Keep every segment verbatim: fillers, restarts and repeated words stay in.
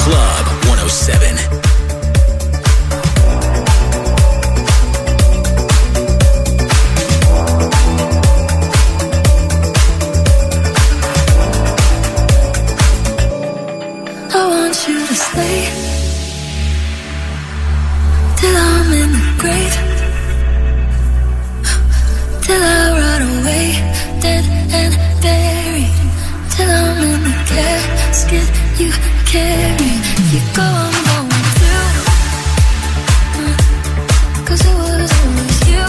Club one oh seven. I want you to stay till I'm in the grave, till I run away, dead and buried, till I'm in the casket you carry. You go, I'm going through, cause it was always you.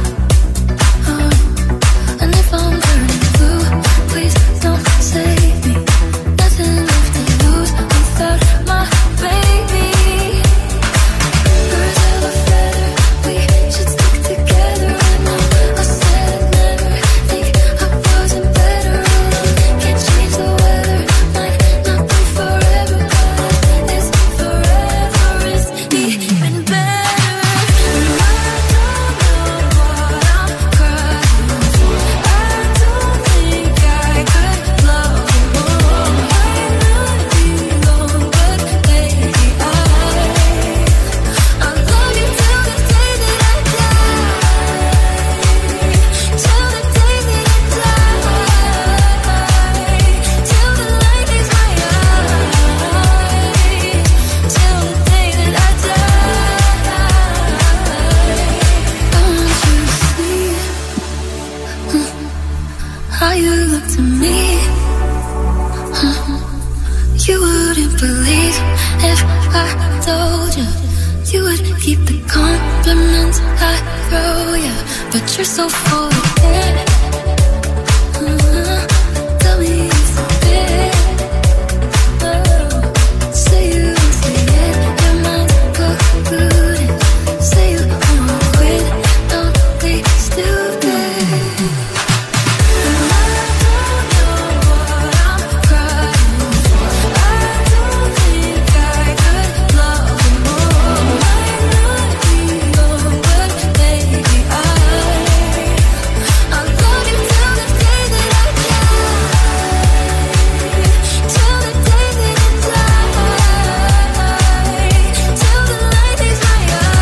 uh, And if I'm burning blue, please don't save me. Nothing left to lose without my baby. Birds of a feather, we should stick together. I know I said I'd never think I wasn't better alone. Can't change the weather, might not be forever, but it's forever is even better. And I don't know what I'm crying for. I don't think I could love you more. Might not be long, but baby, I I'll love you till the day that I die, till the day that I die, till the light is my eyes, till the day that I die. I want you to see how you look to me. You wouldn't believe if I told you. You would keep the compliments I throw you, but you're so full of it. Uh-huh. Tell me it's a bit. Oh. Say you won't say it, your mind's polluted. Say you wanna quit, don't be stupid. And I don't know what I'm crying for. I don't think I could love you more. Might not be long, but baby, I I'll love you till the day that I die, till the day that I die, till the light is my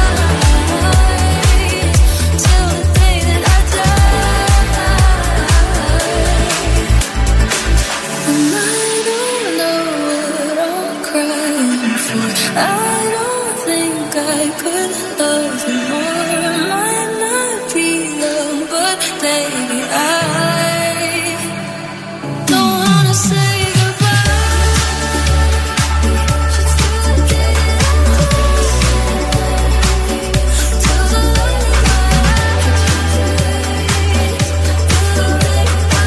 eyes, till the day that I die. And I don't know what I'm crying for. I don't think I could love you more. Might not be long, but baby, I don't wanna say goodbye. Just till the day that I die, till the light is my eyes, till the day that I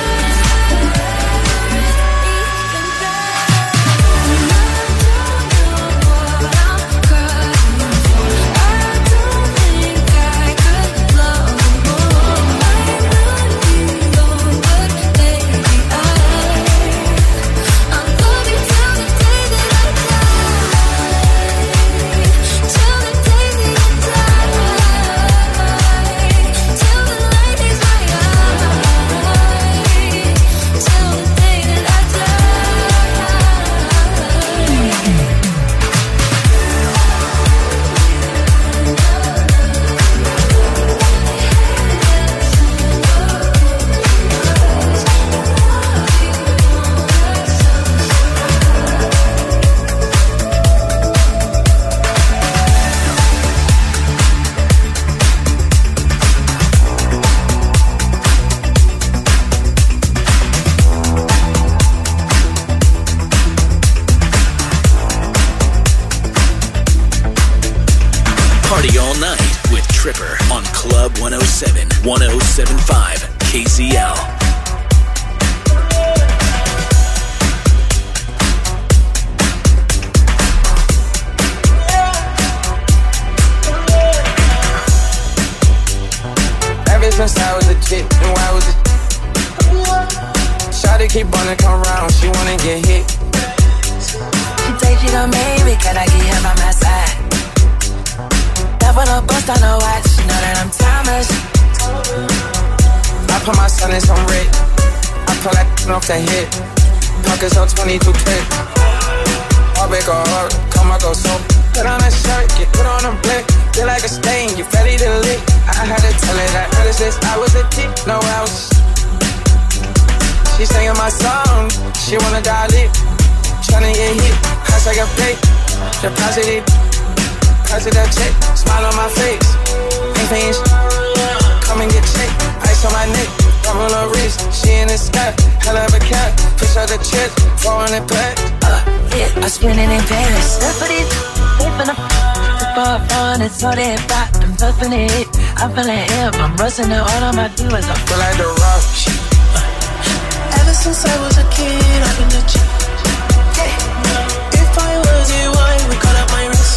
Party all night with Tripper on Club one oh seven, one oh seven point five K Z L. Ever since I was a kid, and why was it? Shawty keep wanna come round, she wanna get hit. She say she gon' make me, can I get her by my side? Never no bust on no watch, know that I'm timeless. I put my son in some red, I pull that off the hit. Pockets on twenty-two clip. All it go hard, come on, go so. Put on a shirt, get put on a blick. Feel like a stain, you ready to lick. I had to tell her that ever since I was a kid, no else. She singing my song, she wanna dial it. Tryna get hit, hashtag a plate. Deposit it, pass it that check. Smile on my face, ain't paying sh- come and get checked. Ice on my neck, double her wrist. She in the sky, hell of a cat. Push out the chest, throwing it back. Uh, yeah, I spin it in Paris. That's what it is. Flipping up, far fun, it's all that back. I'm touching it, I'm feeling hip. I'm rusting it, all of my dealers. I feel like the rush. Ever since I was a kid, I've been the chick. If I was you, I would cut up my wrist.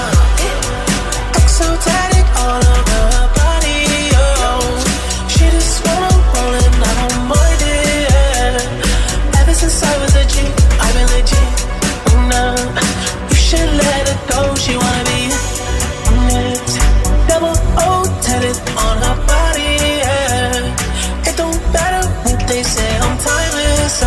Exotic all over her body, oh. She just wanna roll and I don't mind it. Ever since I was a G, I've been legit. No, you should let her go. She wanna be next. Double O tatted on her body, yeah. It don't matter what they say, I'm timeless.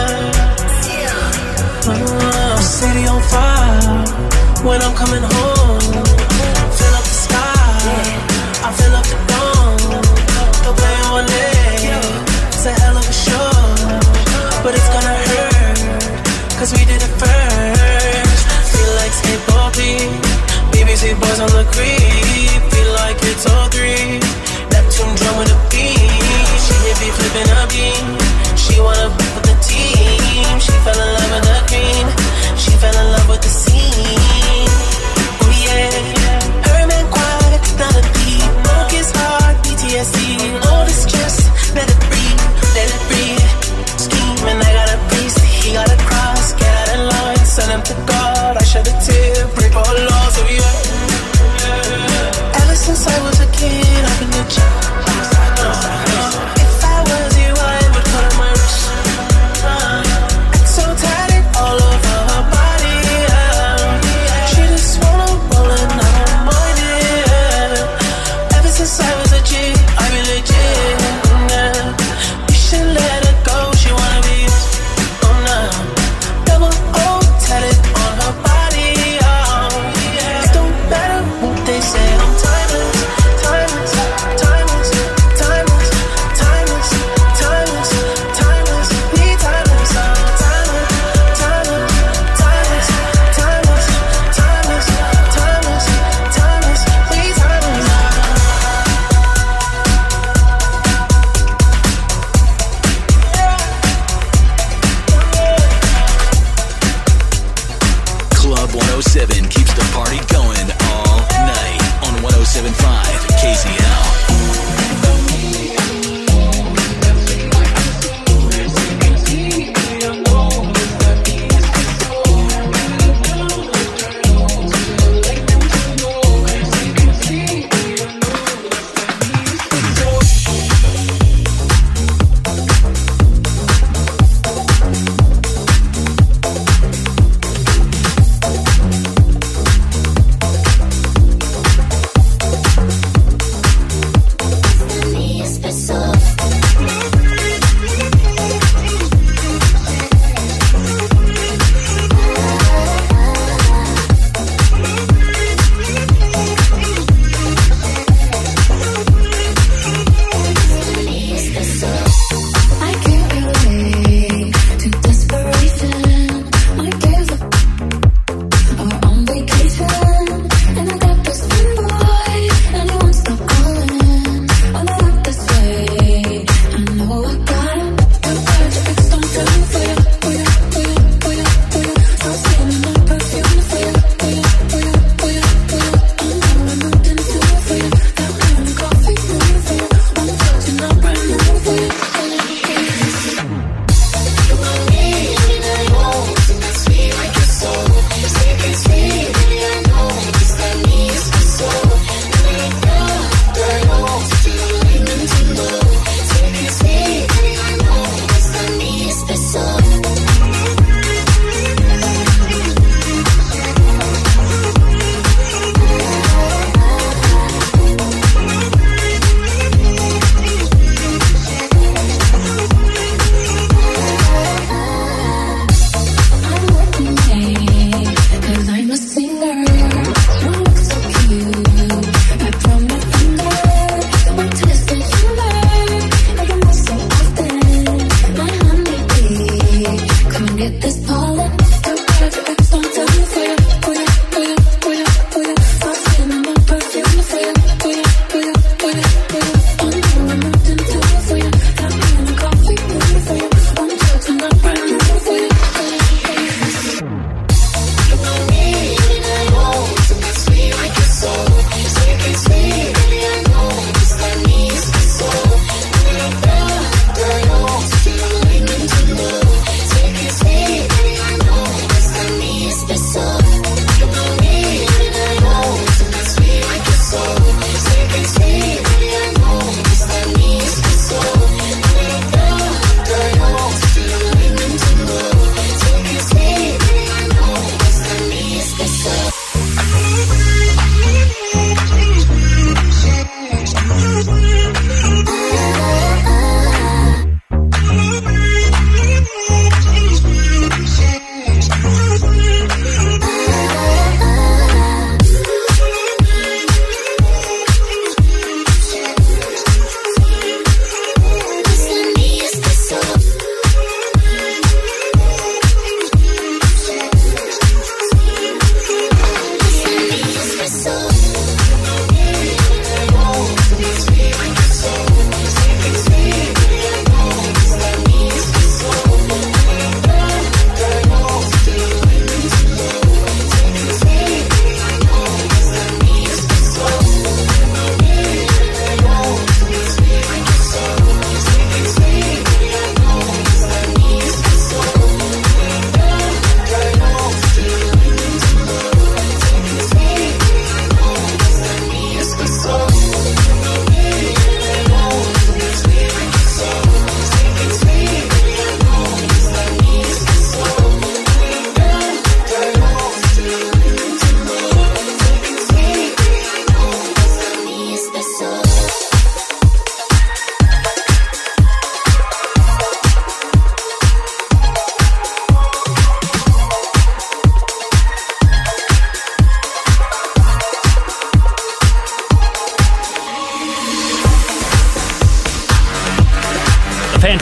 Uh, city on fire when I'm coming home. Fill up the sky, I fill up the dome. Don't play on it, it's a hell of a show. But it's gonna hurt, cause we did it first. Feel like skateboarding, B B C boys on the creep. Feel like it's all three, Neptune drum with a beat. She hit me flipping a beam. She wanna be with the team. She fell in love with the green. She fell in love with the scene. Oh yeah, her man quiet, not a beat. Focus hard, P T S D. All the stress, let it breathe, let it breathe. Scheming, I got a priest, he got a cross. Get out of line, send him to God. I shed a tear, break all laws, oh yeah. Ever since I was a kid, I've been a child. If I was you, I would cut my wrist. So tatted all over her body, yeah. She just wanna roll and I don't mind it. Ever since I was a G, I've been legit, yeah. You should let her go, she wanna be, oh no. Double O tatted on her body, oh yeah. It don't matter what they say, I'm timeless, timeless, timeless, timeless, timeless, timeless, timeless, we timeless, oh, timeless, timeless, timeless, timeless, timeless, timeless, timeless, we timeless. Club one oh seven keeps the party going all night on one oh seven point five K Z L.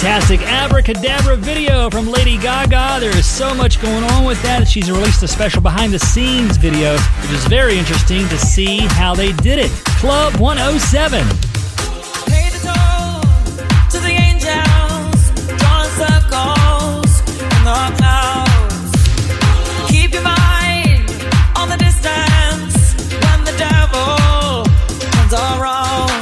fantastic Abracadabra video from Lady Gaga. There is so much going on with that. She's released a special behind-the-scenes video, which is very interesting to see how they did it. Club one oh seven. Pay the toll to the angels, drawing circles in the clouds. Keep your mind on the distance when the devil comes around.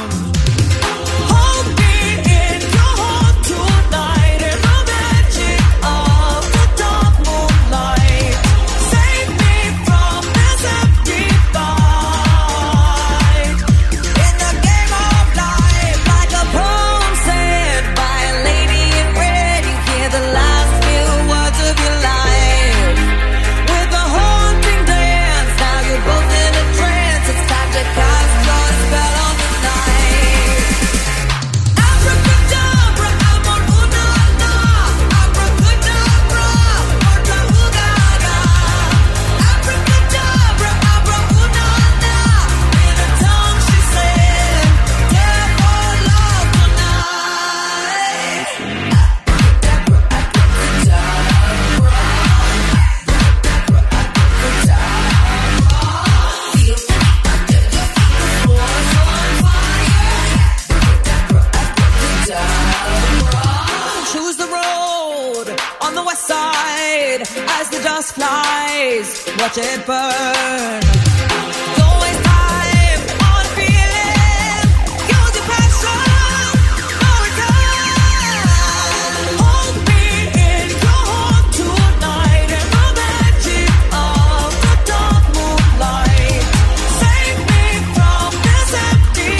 Watch it burn. Don't waste time on feeling. Use your passion. No return. Hold me in your heart tonight in the magic of the dark moonlight. Save me from this empty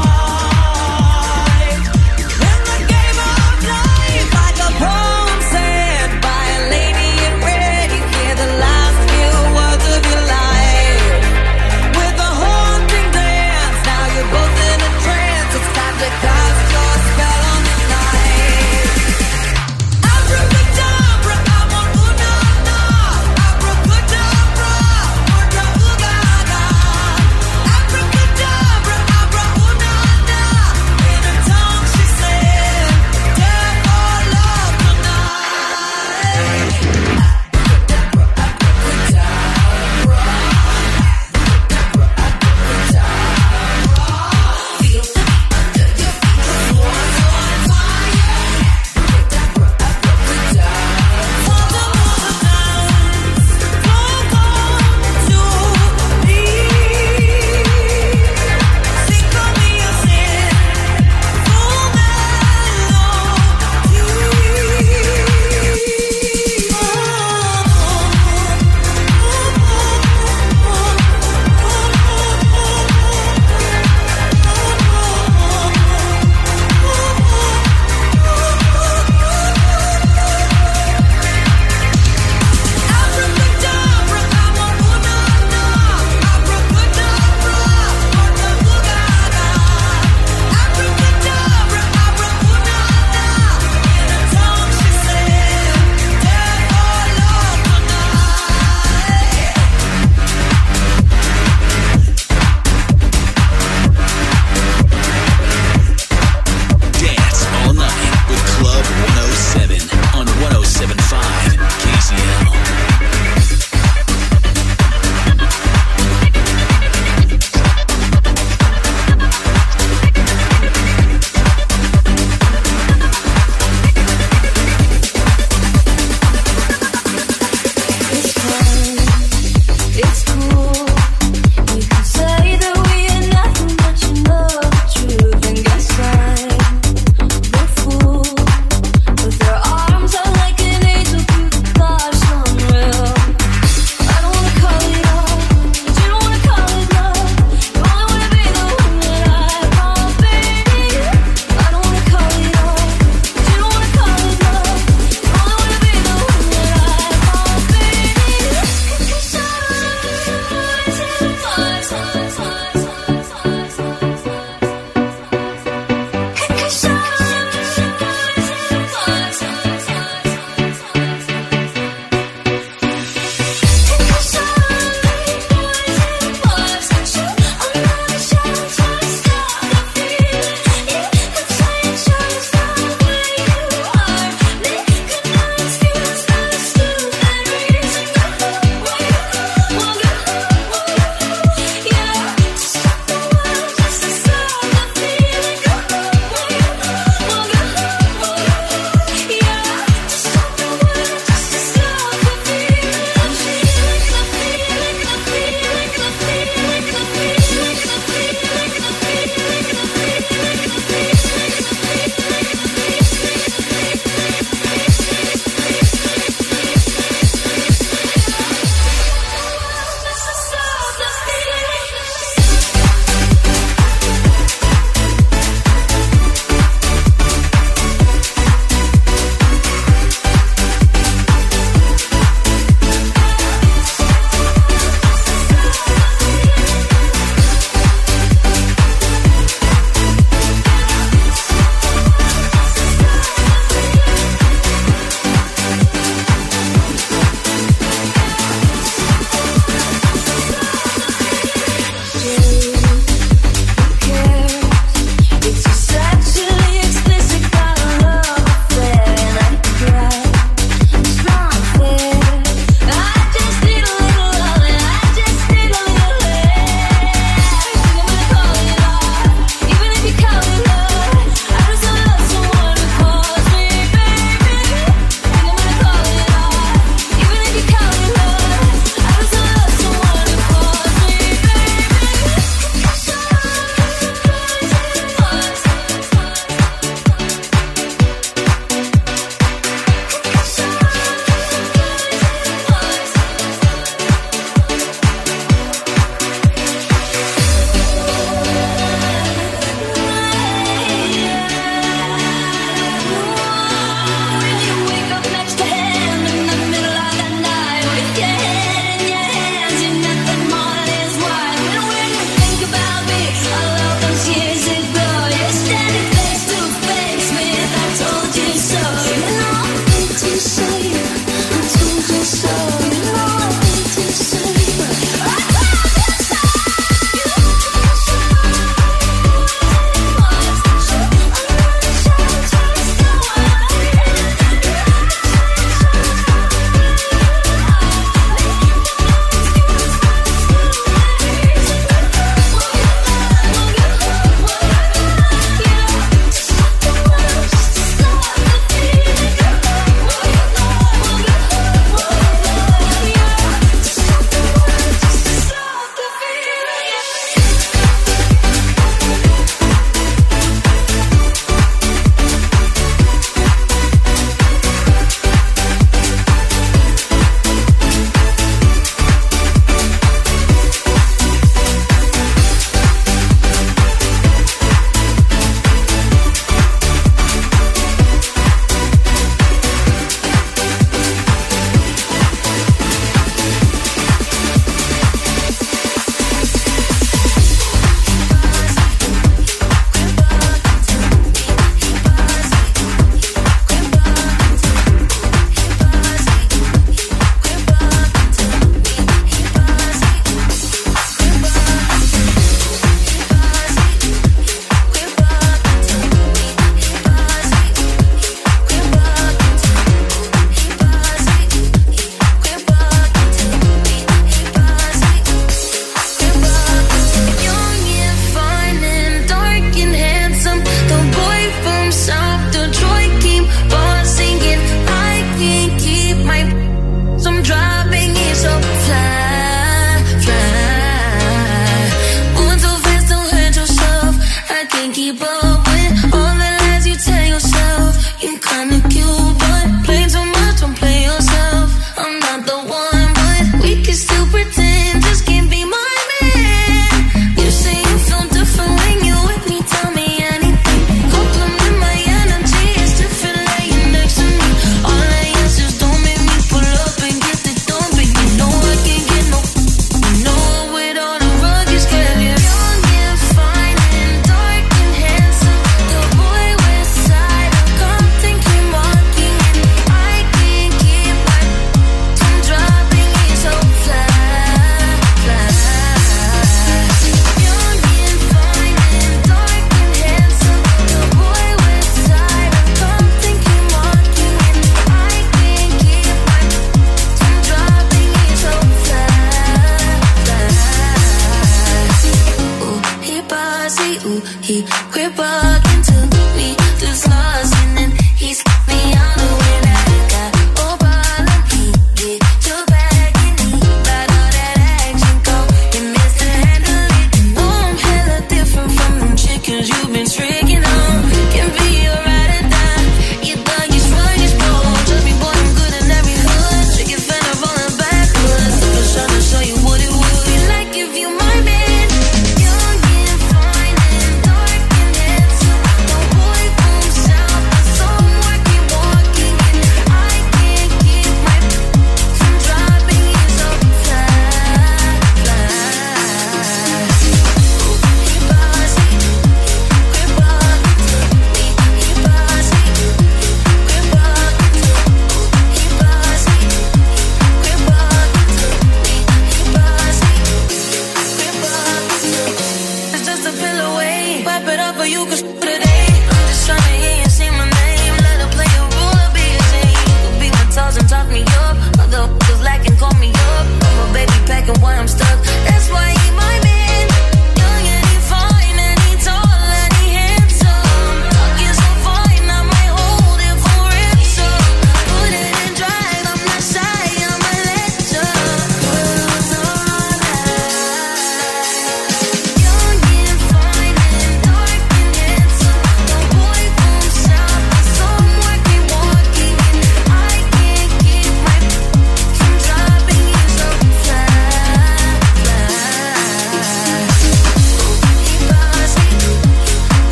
fight. In the game of life, like a poem said by a lady in red, you hear the last of your life.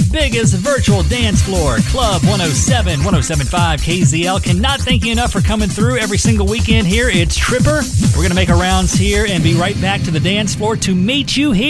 biggest virtual dance floor, Club one oh seven, one oh seven point five K Z L. Cannot thank you enough for coming through every single weekend here. It's Tripper. We're going to make our rounds here and be right back to the dance floor to meet you here.